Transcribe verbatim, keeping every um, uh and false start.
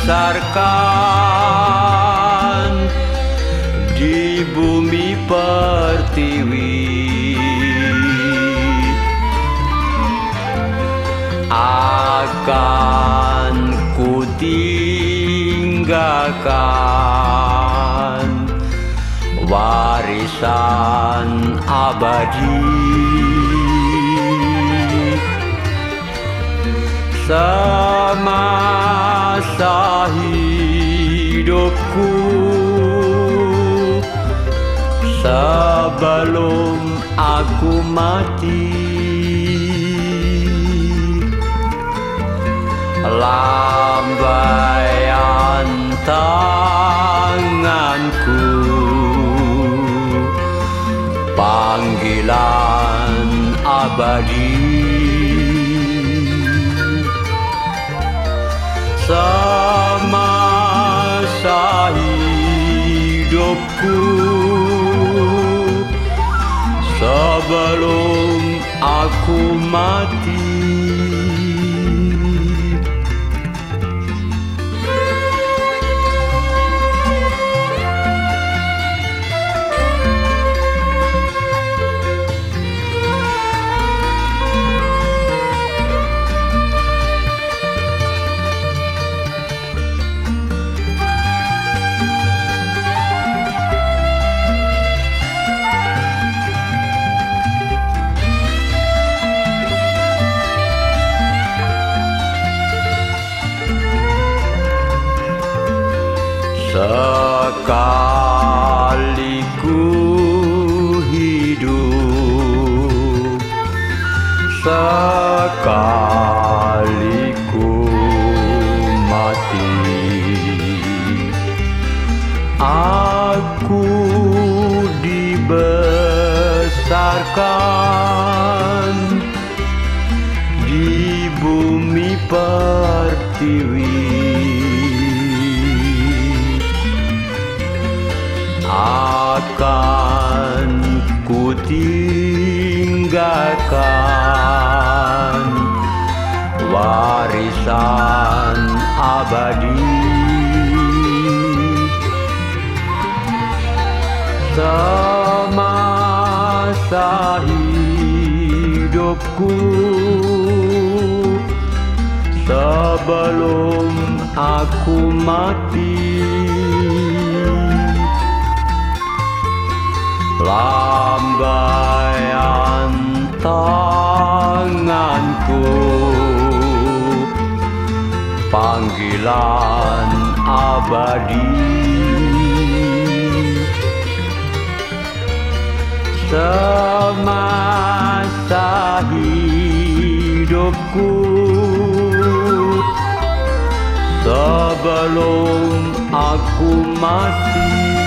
dibesarkan di bumi pertiwi, akan ku tinggalkan warisan abadi. Semasa hidupku sebelum aku mati, lambaian tanganku, panggilan abadi. Semasa hidupku sebelum aku mati, sekali ku hidup, sekali ku mati, aku dibesarkan di bumi pertiwi, akan ku tinggalkan warisan abadi. Semasa hidupku sebelum aku mati, lambaian tanganku, panggilan abadi. Semasa hidupku sebelum aku mati,